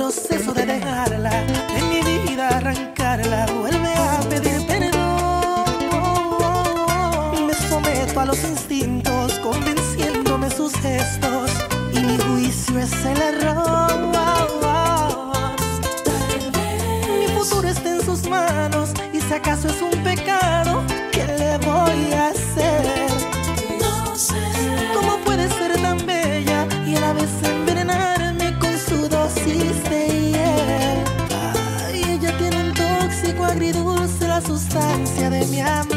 proceso de dejarla, de mi vida arrancarla, vuelve a pedir perdón. Me someto a los instintos, convenciéndome sus gestos, y mi juicio es el error. Mi futuro está en sus manos, y si acaso es un pecado, ¿qué le voy a hacer? No sé ¿Cómo puede ser tan bella y a la vez envenenarme con su dosis de hiel? Ay, ella tiene un tóxico agridulce, la sustancia de mi amor.